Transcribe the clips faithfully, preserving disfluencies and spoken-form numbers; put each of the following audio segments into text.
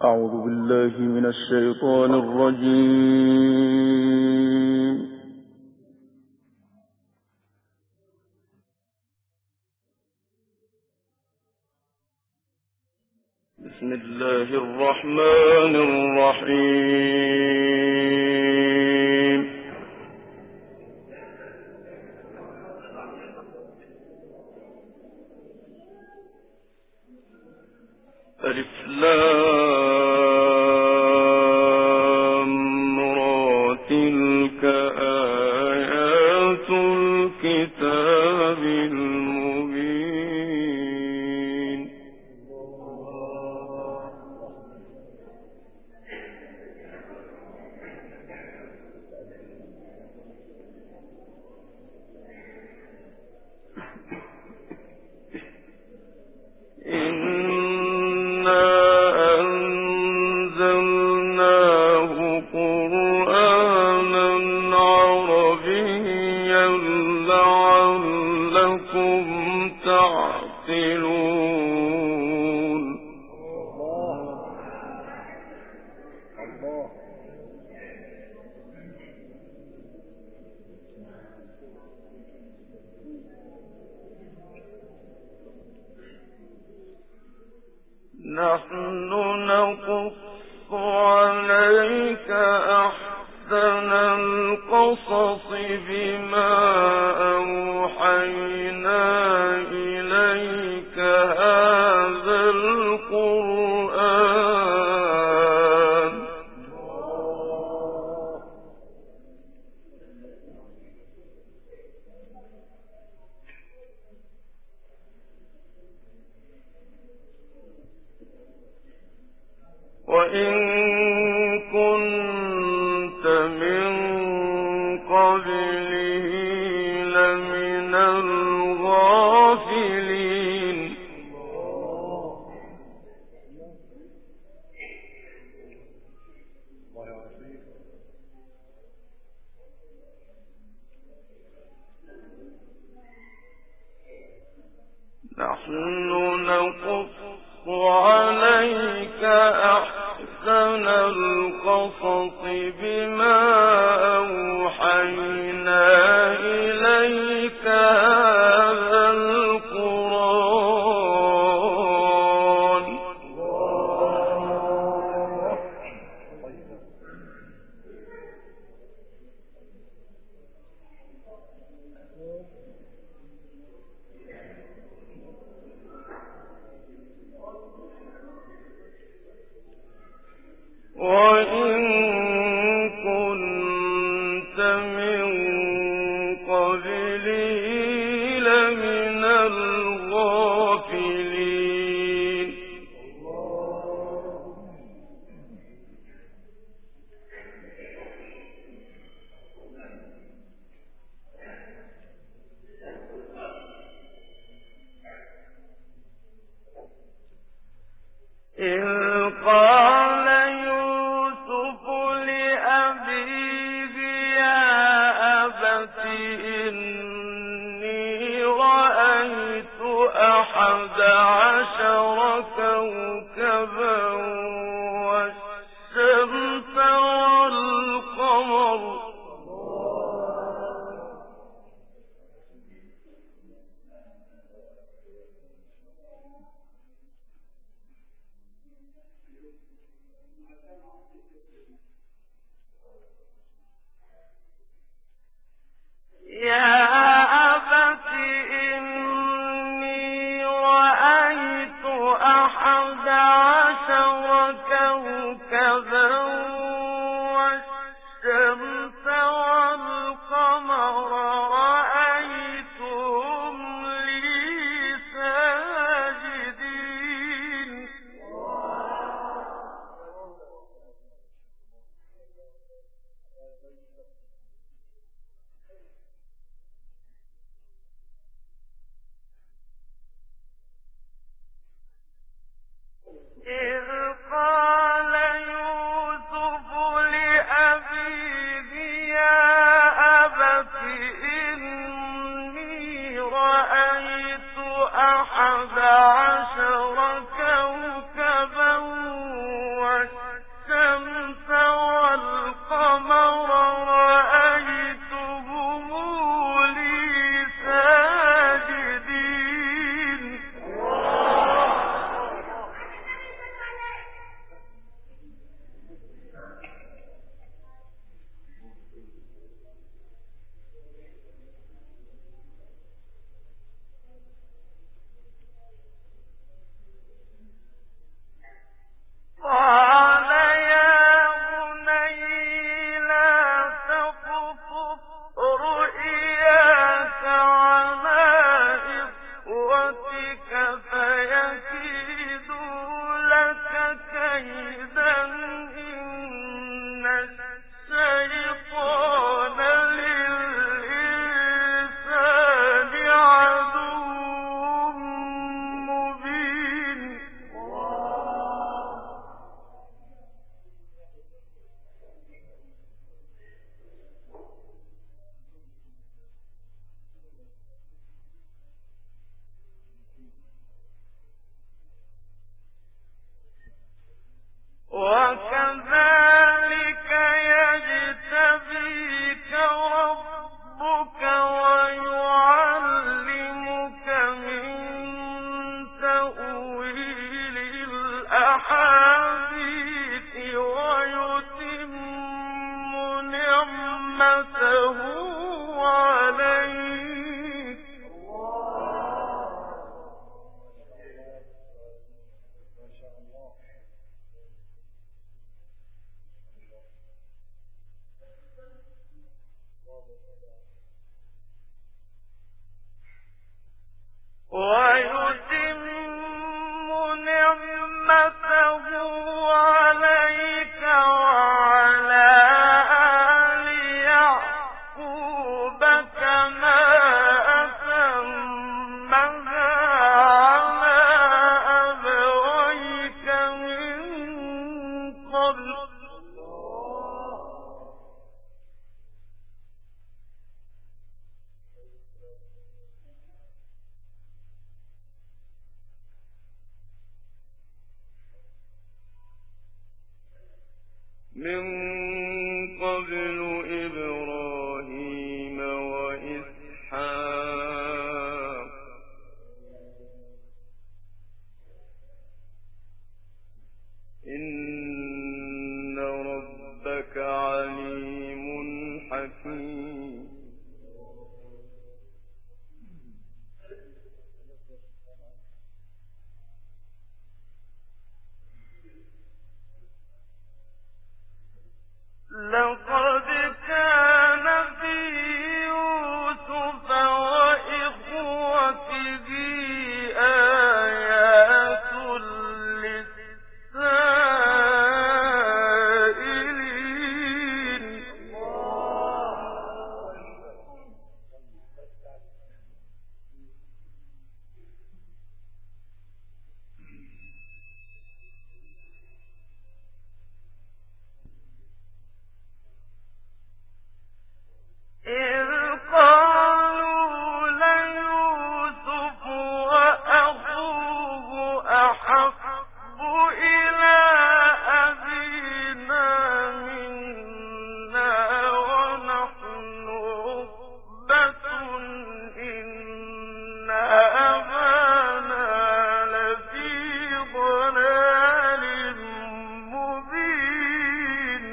أعوذ بالله من الشيطان الرجيم. بسم الله الرحمن الرحيم. ألف لام را تلك آيات الكتاب المبين. نحن نقص عليك أحسن القصص بما أوحينا إليك هذا القرآن. وإن كنت من قبله لمن الغافلين. نحن نقص عليك أحسن القصص بما أوحينا إليك هذا القرآن. وإن كنت من قبله لمن الغافلين. إذ قال يوسف لأبيه يا أبت إني رأيت أحد عشر كوكبا والشمس والقمر. يا أبت إني رأيت أحد عشر كوكبا والشمس والقمر رأيتهم لي ساجدين. إذ قال يوسف قبل من قبل إبراهيم وإسحاق إن ربك عليم حكيم لقد كان في يوسف وإخوته آيات للسائلين إذ قالوا ليوسف وأخوه أحب إلى أبينا منا ونحن عصبة إن أبانا لفي ضلال مبين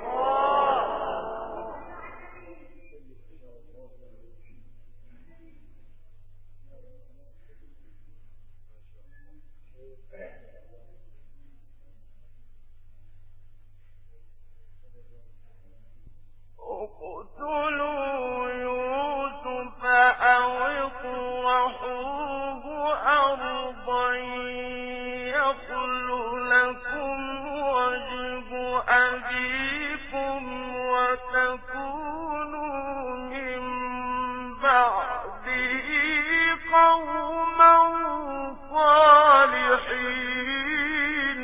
اقتلوا يوسف أو اطرحوه أرضا يخل لكم وجه أبيكم وتكونوا من بعده قوما صالحين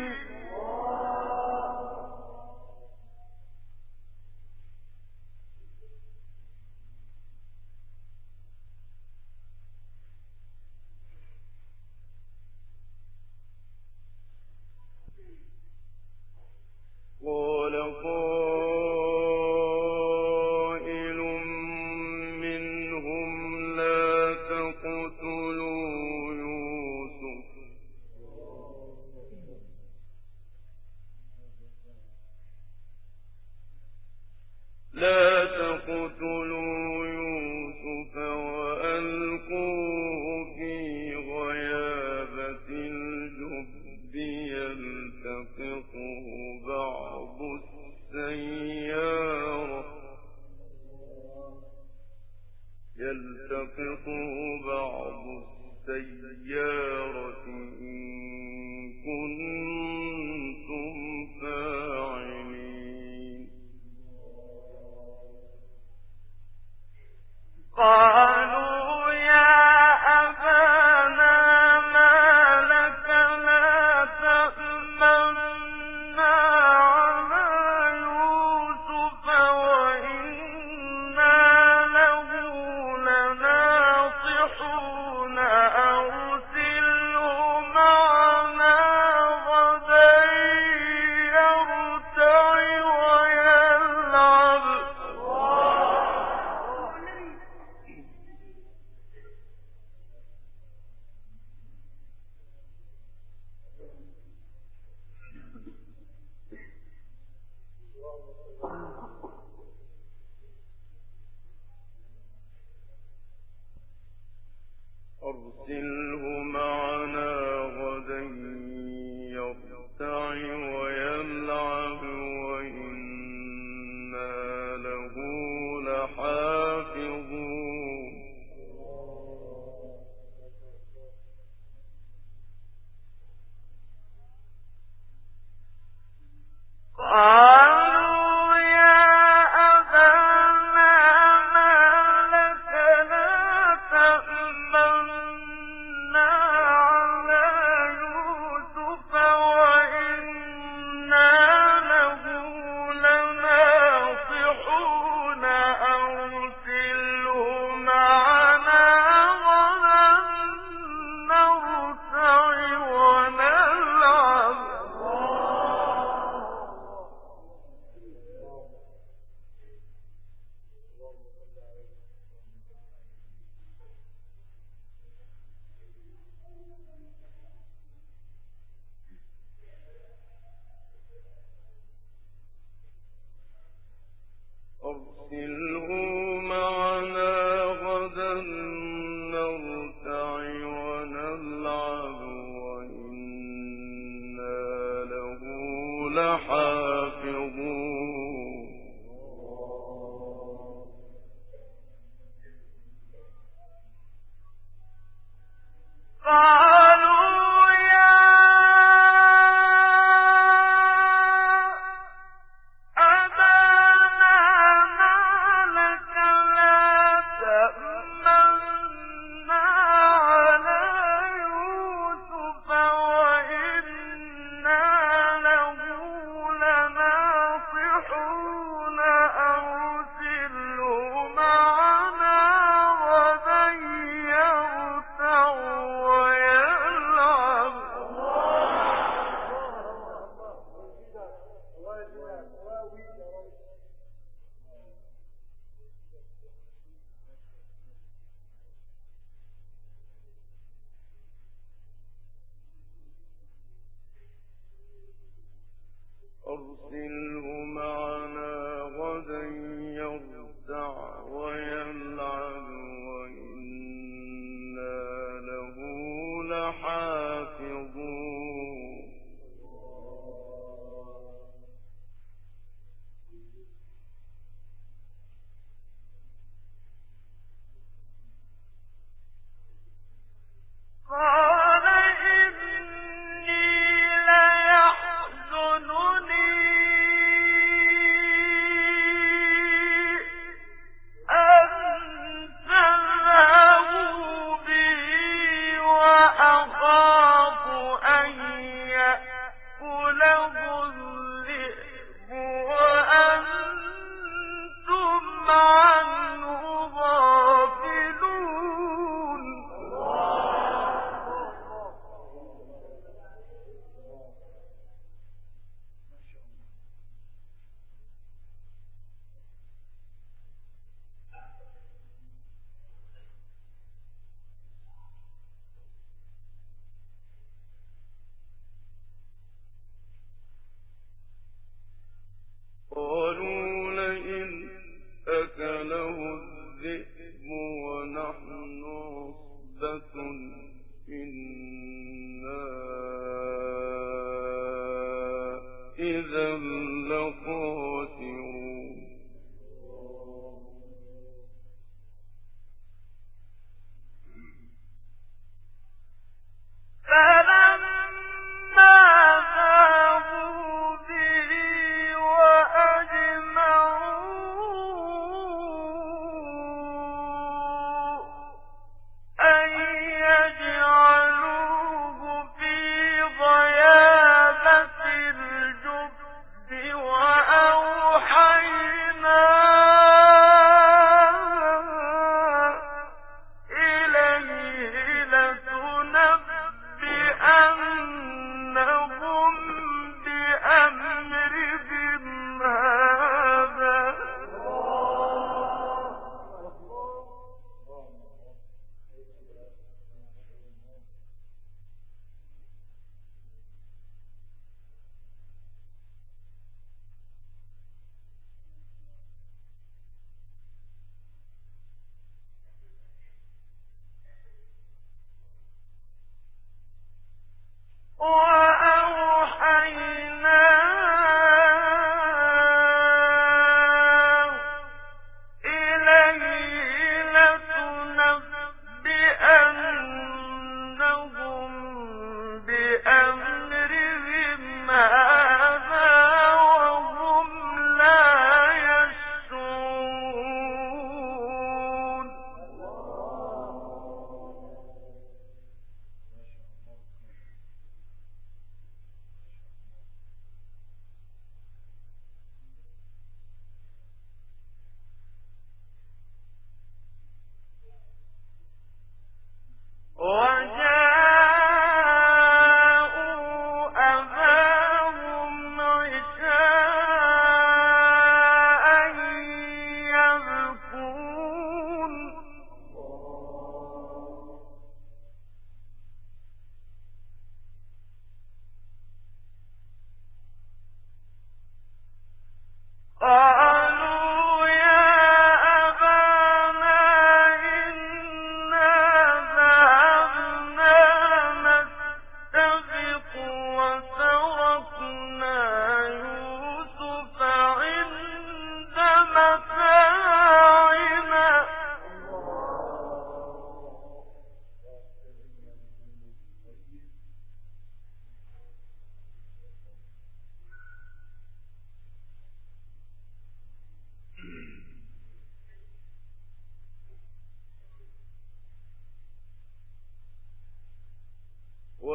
قال قائل منهم لا تقتلوا يوسف لا تقتلوا يوسف وألقوه في غيابة الجب يلتقطه بعض السيارة يلتقطه بعض السيارة إن كنتم فاعلين قالوا يا أبانا ما لك لا تأمنا على يوسف وإنا له لناصحون أرسله معنا غدا يرتع ويلعب أرسله معنا غدا يرتع ويلعب وإنا له لحافظون قالوا يا أبانا ما لك لا تأمنا لحافظون قالوا يا أبانا ما لك لا تأمنا على يوسف وإنا له لناصحون أرسله معنا غدا يرتع ويلعب أرسله معنا غدا يرتع ويلعب وإنا له لحافظون قال إني ليحزنني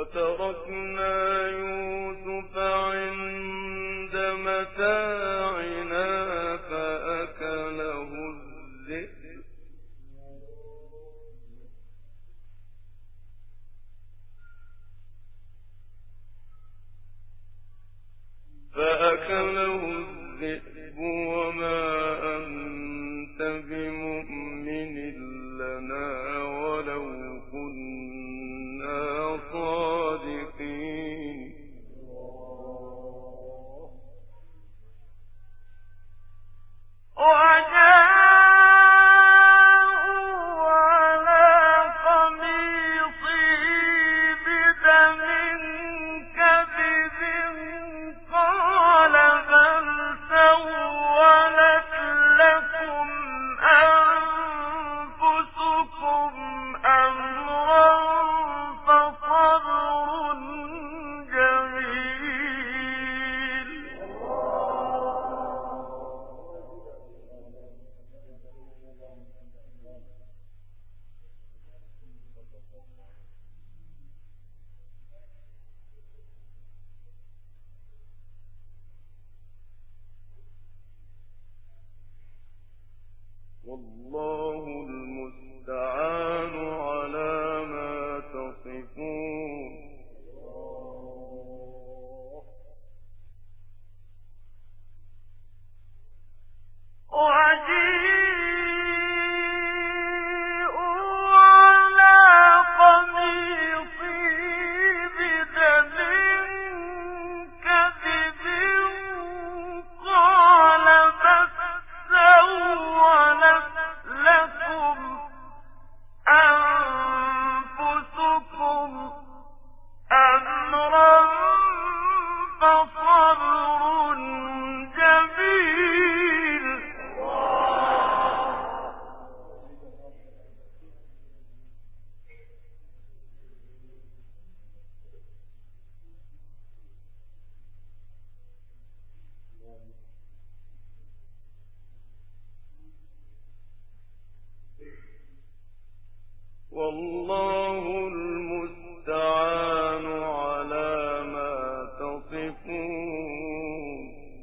وتركنا يوسف عند متاعنا فأكله الذئب فأكله الذئب وما أنت بمؤمن لنا ولو كنا صادقين والله المستعان على ما تصفون والله المستعان على ما تصفون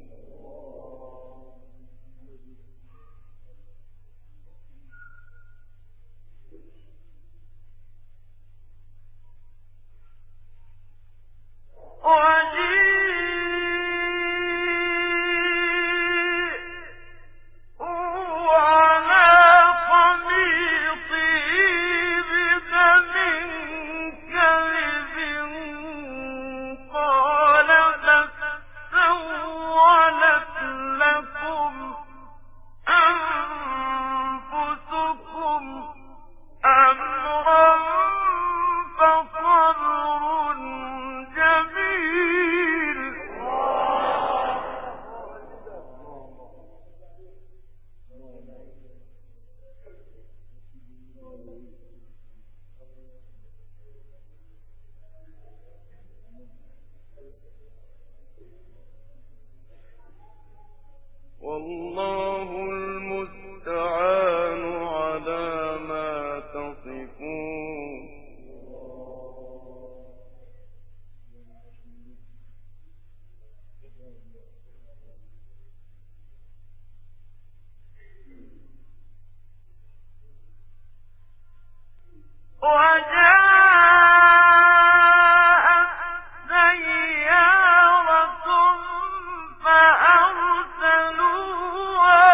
والله المستعان على ما تصفون فأرسلوا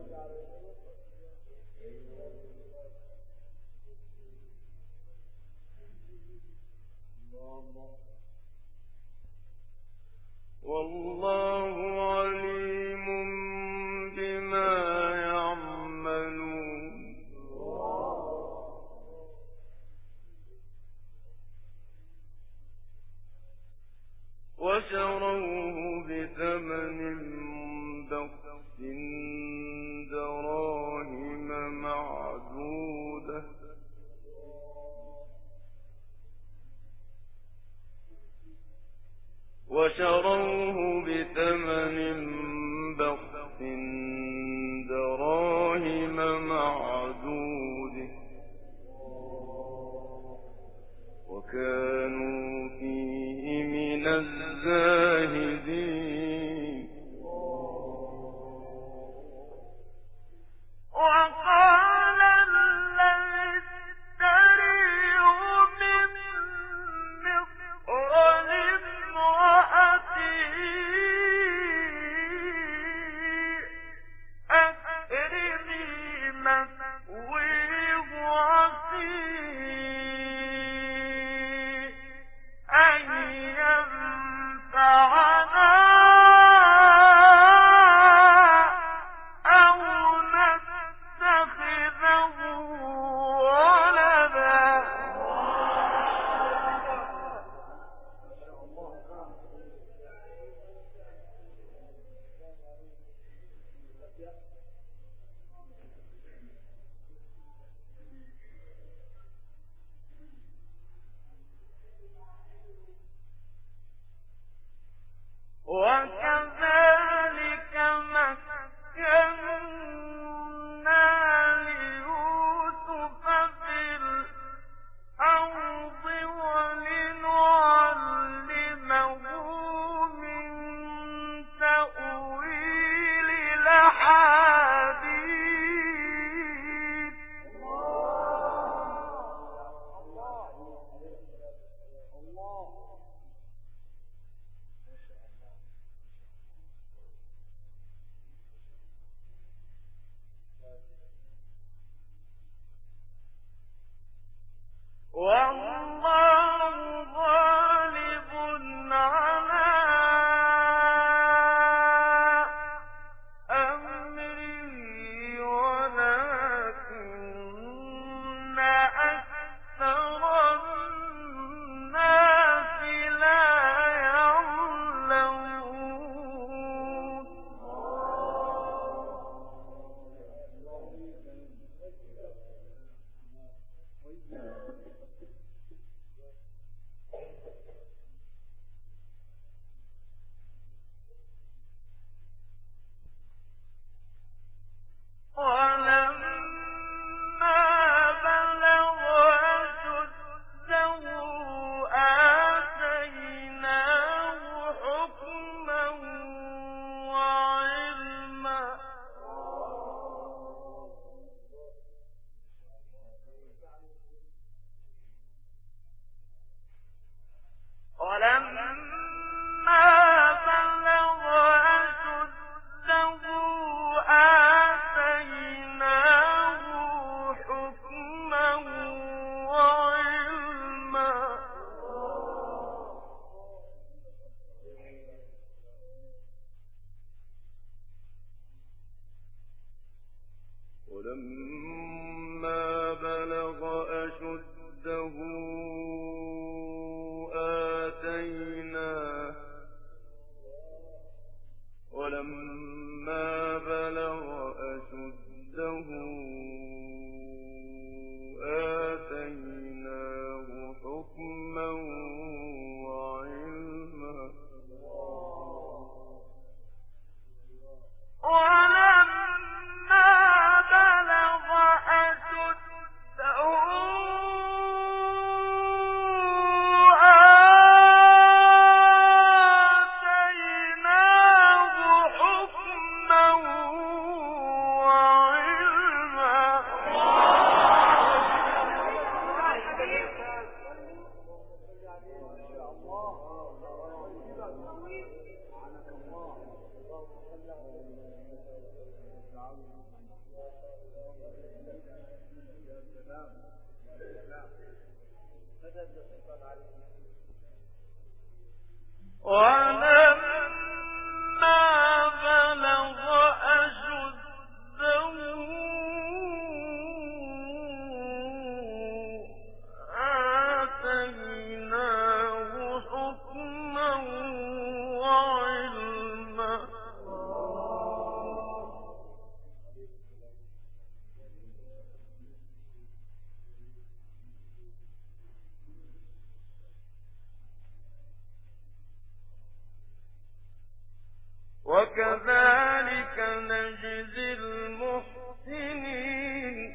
والله عليم بما يعملون وشروه بثمن بخس دراهم معدودة وشروه بثمن بخس دراهم معدودة وكانوا فيه من الزاهدين وقال الذي اشتريه من مصر لامرأته أكرمي مثويه عسى أن ينفعنا أو نتخذه ولدا وكذلك مكنا ليوسف في الأرض ولنعلمه من تأويل الأحاديث والله غالب على أمره ولكن أكثر الناس لا يعلمون ولما بلغ أشده آتيناه حكما وعلما ولما بلغ أشده آتيناه حكما وعلما ولما بلغ أشده آتيناه ولما بلغ أشده آتيناه حكما وعلما ولما بلغ أشده وكذلك نجزي المحسنين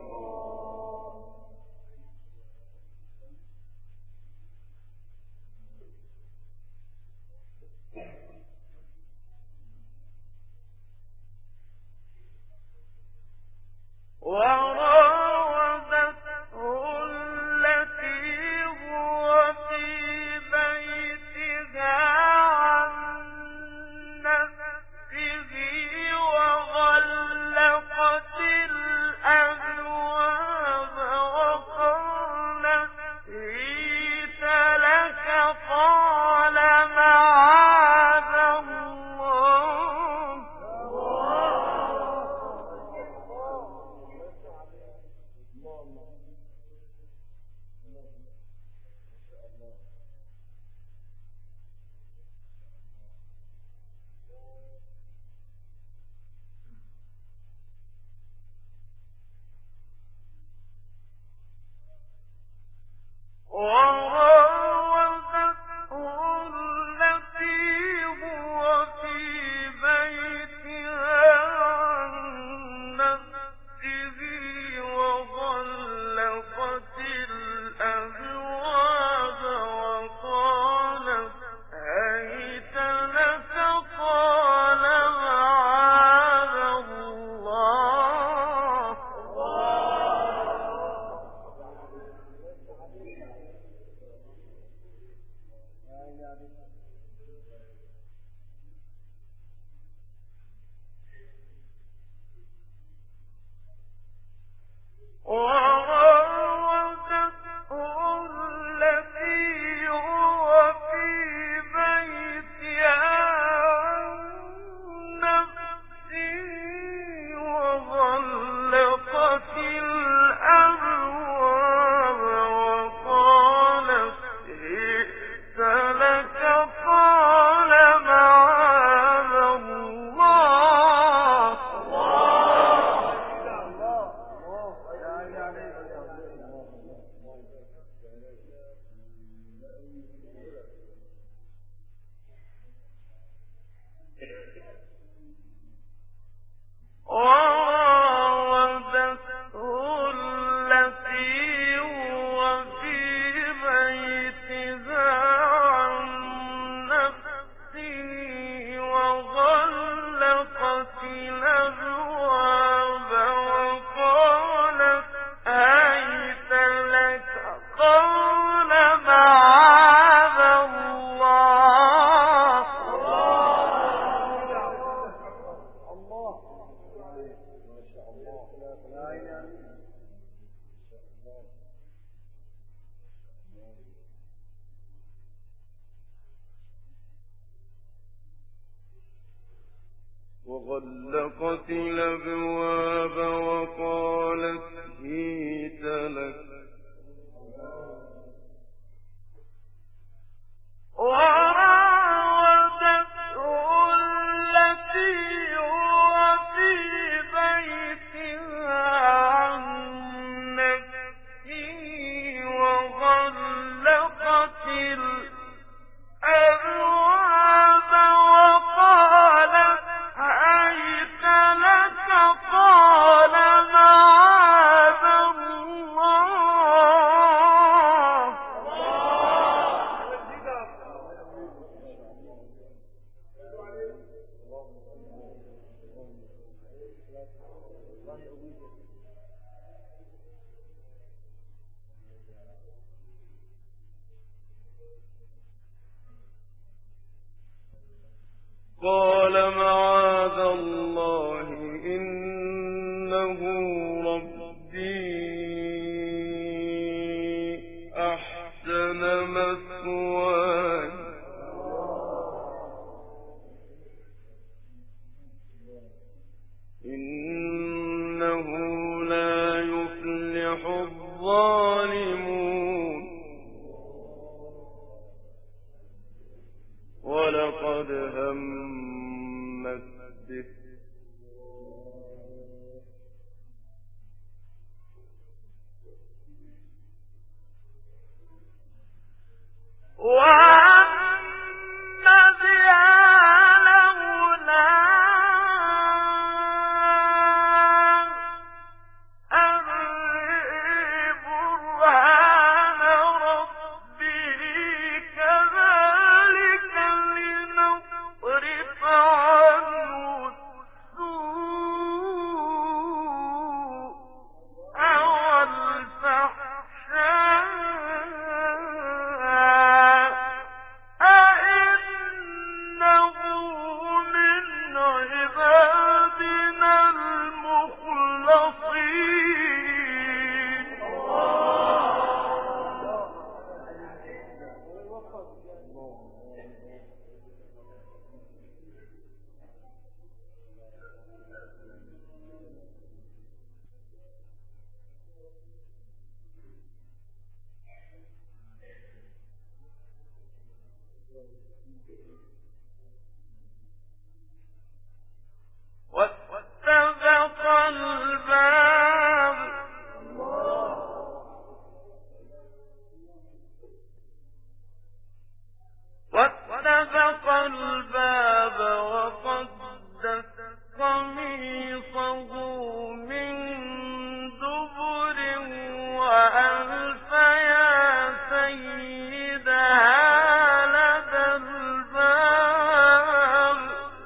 وراودته التي هو في بيتها عن نفسه وغلقت الأبواب وقالت هيت لك قال معاذ الله وراودته التي هو في بيتها عن نفسه وغلقت الأبواب وقالت هيت لك قال معاذ الله وراودته التي هو في بيتها عن نفسه وغلقت الأبواب وقالت هئت لك قال معاذ الله وراودته التي هو في بيتها عن نفسه وغلقت الأبواب وقالت هيت لك قال معاذ الله وغلقت الأبواب وقالت هيت لك وراودته التي هو في بيتها عن نفسه وغلقت الأبواب وقالت هيت لك قال معاذ الله قال معاذ الله إنه إنه ربي أحسن مثواي إنه لا يفلح الظالمون ولقد همت به وَأَمَّ بِهَا لَوْلَا أَن بُرْهَانَ رَبِّهِ كَذَٰلِكَ لِنَصْرِفَ عَنْهُ السُّوءَ وَالْفَحْشَاءَ أَإِنَّهُ مِنْ عِبَادِنَا الْمُخْلَصِينَ وَاسْتَبَقَ الْبَابَ وَاسْتَبَقَ الْبَابَ وَقَدَّتْ قَمِيصَهُ مِن دُبُرٍ وَأَلْفَ يَا سَيِّدَهَا لَدَى الْبَابِ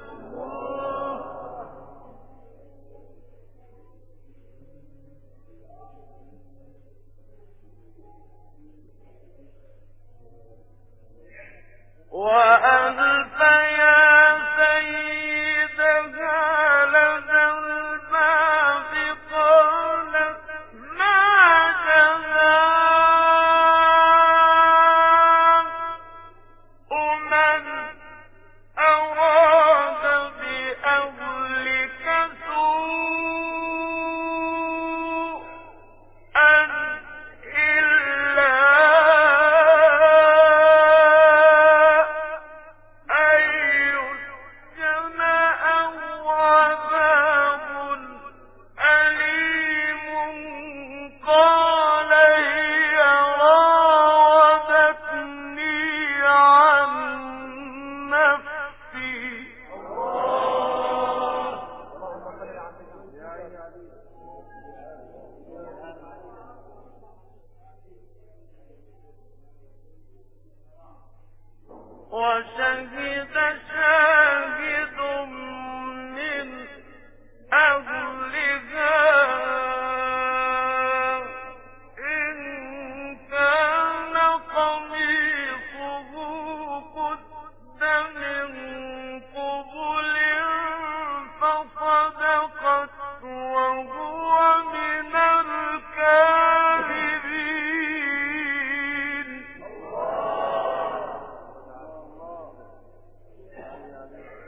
وَأَلْفَ يَا سَيِّدَهَا لَدَى الْبَابِ قَالَتْ مَا جَزَاءُ مَنْ أَرَادَ بِأَهْلِكَ سُوءًا إِلَّا أَن يُسْجَنَ أَوْ عَذَابٌ أَلِيمٌ قَالَ هِيَ رَاوَدَتْنِي عَن نَّفْسِي وَشَهِدَ شَاهِدٌ مِّنْ أَهْلِهَا إِن كَانَ قَمِيصُهُ قُدَّ مِن قُبُلٍ فَصَدَقَتْ وَهُوَ مِنَ الْكَاذِبِينَ